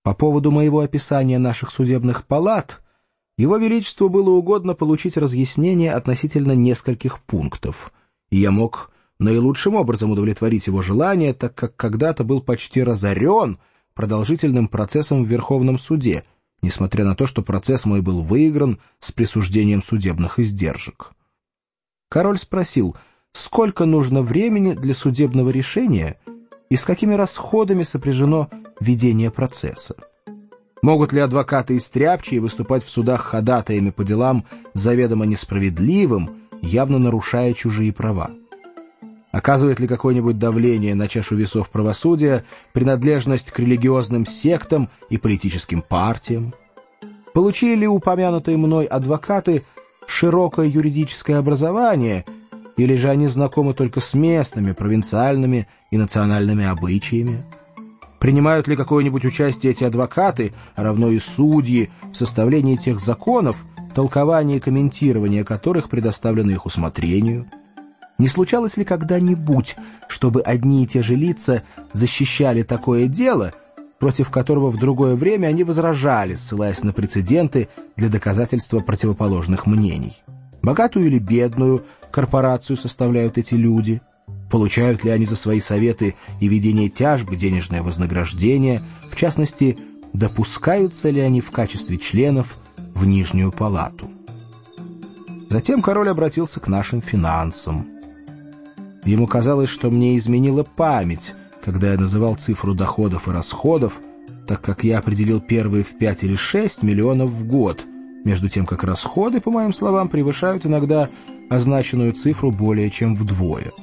По поводу моего описания наших судебных палат, Его Величеству было угодно получить разъяснение относительно нескольких пунктов, и я мог наилучшим образом удовлетворить его желание, так как когда-то был почти разорен продолжительным процессом в Верховном суде, несмотря на то, что процесс мой был выигран с присуждением судебных издержек. Король спросил, сколько нужно времени для судебного решения и с какими расходами сопряжено ведение процесса. Могут ли адвокаты и стряпчие выступать в судах ходатаями по делам заведомо несправедливым, явно нарушая чужие права? Оказывает ли какое-нибудь давление на чашу весов правосудия принадлежность к религиозным сектам и политическим партиям? Получили ли упомянутые мной адвокаты широкое юридическое образование, или же они знакомы только с местными, провинциальными и национальными обычаями? Принимают ли какое-нибудь участие эти адвокаты, а равно и судьи, в составлении тех законов, толкование и комментирование которых предоставлено их усмотрению? Не случалось ли когда-нибудь, чтобы одни и те же лица защищали такое дело, против которого в другое время они возражали, ссылаясь на прецеденты для доказательства противоположных мнений? Богатую или бедную корпорацию составляют эти люди? Получают ли они за свои советы и ведение тяжб денежное вознаграждение? В частности, допускаются ли они в качестве членов в Нижнюю палату? Затем король обратился к нашим финансам. Ему казалось, что мне изменила память, когда я называл цифру доходов и расходов, так как я определил первые в 5 или 6 миллионов в год, между тем как расходы, по моим словам, превышают иногда означенную цифру более чем вдвое.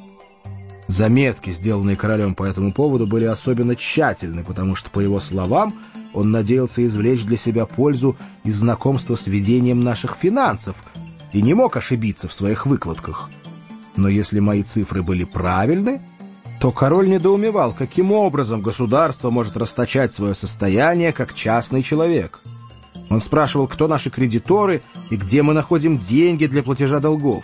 Заметки, сделанные королем по этому поводу, были особенно тщательны, потому что, по его словам, он надеялся извлечь для себя пользу из знакомства с ведением наших финансов и не мог ошибиться в своих выкладках. Но если мои цифры были правильны, то король недоумевал, каким образом государство может расточать свое состояние как частный человек. Он спрашивал, кто наши кредиторы и где мы находим деньги для платежа долгов.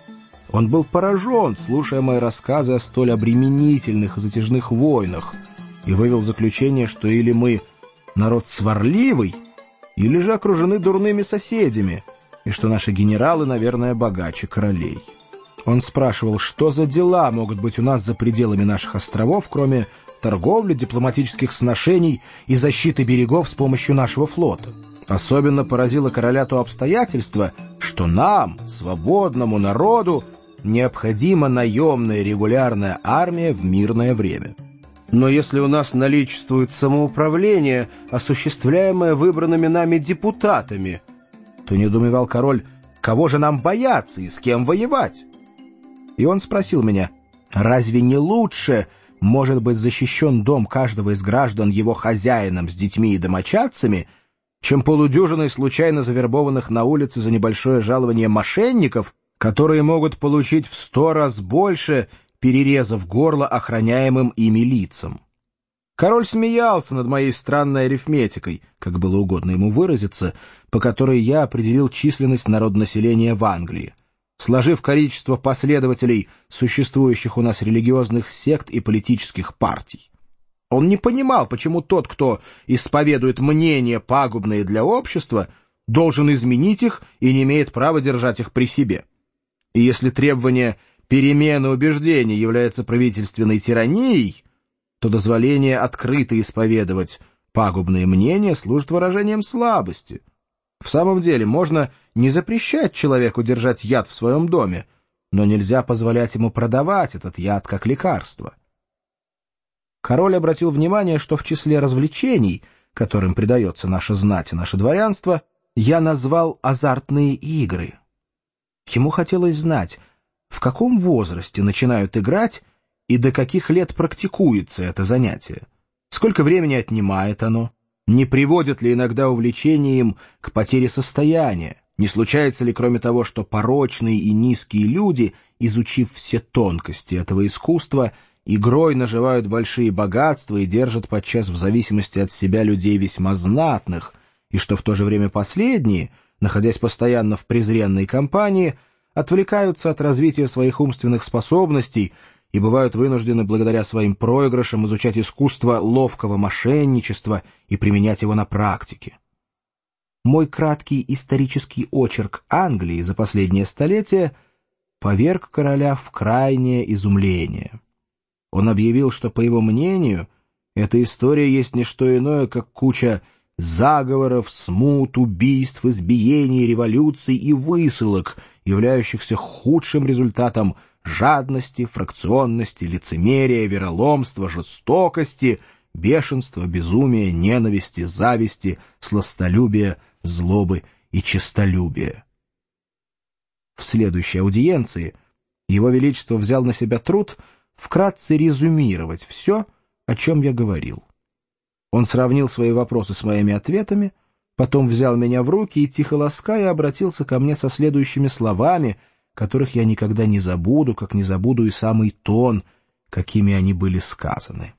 Он был поражен, слушая мои рассказы о столь обременительных и затяжных войнах, и вывел заключение, что или мы народ сварливый, или же окружены дурными соседями, и что наши генералы, наверное, богаче королей. Он спрашивал, что за дела могут быть у нас за пределами наших островов, кроме торговли, дипломатических сношений и защиты берегов с помощью нашего флота. Особенно поразило короля то обстоятельство, что нам, свободному народу, необходима наемная регулярная армия в мирное время. Но если у нас наличествует самоуправление, осуществляемое выбранными нами депутатами, то недоумевал король, кого же нам бояться и с кем воевать? И он спросил меня, разве не лучше может быть защищен дом каждого из граждан его хозяином с детьми и домочадцами, чем полудюжиной случайно завербованных на улице за небольшое жалование мошенников, которые могут получить в 100 раз больше, перерезав горло охраняемым ими лицам? Король смеялся над моей странной арифметикой, как было угодно ему выразиться, по которой я определил численность народонаселения в Англии, сложив количество последователей существующих у нас религиозных сект и политических партий. Он не понимал, почему тот, кто исповедует мнения, пагубные для общества, должен изменить их и не имеет права держать их при себе. И если требование перемены убеждений является правительственной тиранией, то дозволение открыто исповедовать пагубные мнения служит выражением слабости. В самом деле, можно не запрещать человеку держать яд в своем доме, но нельзя позволять ему продавать этот яд как лекарство. Король обратил внимание, что в числе развлечений, которым предается наша знать и наше дворянство, я назвал азартные игры. Ему хотелось знать, в каком возрасте начинают играть и до каких лет практикуется это занятие, сколько времени отнимает оно, не приводит ли иногда увлечение им к потере состояния, не случается ли, кроме того, что порочные и низкие люди, изучив все тонкости этого искусства, игрой наживают большие богатства и держат подчас в зависимости от себя людей весьма знатных, и что в то же время последние, находясь постоянно в презренной компании, отвлекаются от развития своих умственных способностей и бывают вынуждены благодаря своим проигрышам изучать искусство ловкого мошенничества и применять его на практике. Мой краткий исторический очерк Англии за последнее столетие поверг короля в крайнее изумление. Он объявил, что, по его мнению, эта история есть не что иное, как куча заговоров, смут, убийств, избиений, революций и высылок, являющихся худшим результатом жадности, фракционности, лицемерия, вероломства, жестокости, бешенства, безумия, ненависти, зависти, сластолюбия, злобы и честолюбия. В следующей аудиенции Его Величество взял на себя труд вкратце резюмировать все, о чем я говорил. Он сравнил свои вопросы с моими ответами, потом взял меня в руки и, тихо лаская, обратился ко мне со следующими словами, которых я никогда не забуду, как не забуду и самый тон, какими они были сказаны.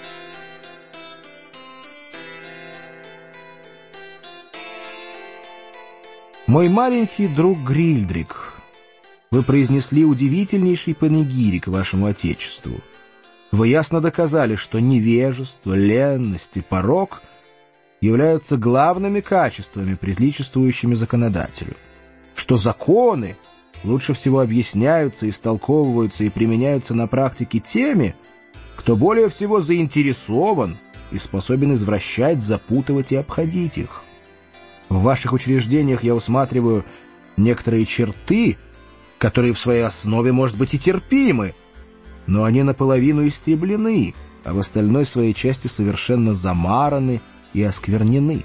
«Мой маленький друг Грильдрик, вы произнесли удивительнейший панегирик вашему Отечеству. Вы ясно доказали, что невежество, ленность и порок являются главными качествами, приличествующими законодателю, что законы лучше всего объясняются, истолковываются и применяются на практике теми, кто более всего заинтересован и способен извращать, запутывать и обходить их. В ваших учреждениях я усматриваю некоторые черты, которые в своей основе, может быть, и терпимы, но они наполовину истреблены, а в остальной своей части совершенно замараны и осквернены.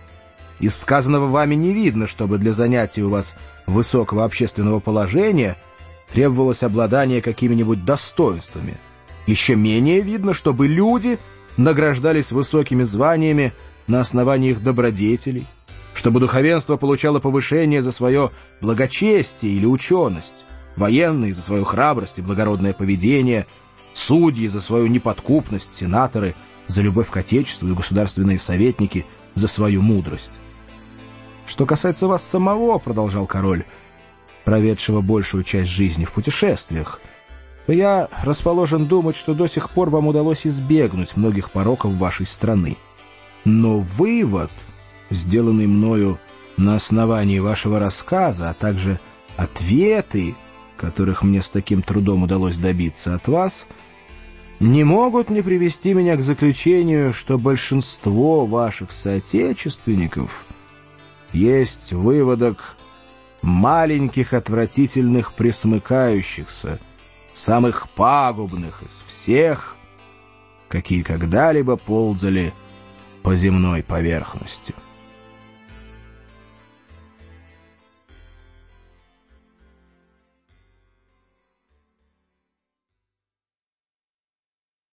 Из сказанного вами не видно, чтобы для занятия у вас высокого общественного положения требовалось обладание какими-нибудь достоинствами. Еще менее видно, чтобы люди награждались высокими званиями на основании их добродетелей, чтобы духовенство получало повышение за свое благочестие или ученость, военные за свою храбрость и благородное поведение, судьи за свою неподкупность, сенаторы за любовь к Отечеству и государственные советники за свою мудрость. Что касается вас самого, — продолжал король, проведшего большую часть жизни в путешествиях, то я расположен думать, что до сих пор вам удалось избегнуть многих пороков вашей страны. Но вывод, сделанный мною на основании вашего рассказа, а также ответы, которых мне с таким трудом удалось добиться от вас, не могут не привести меня к заключению, что большинство ваших соотечественников есть выводок маленьких отвратительных пресмыкающихся, самых пагубных из всех, какие когда-либо ползали по земной поверхности.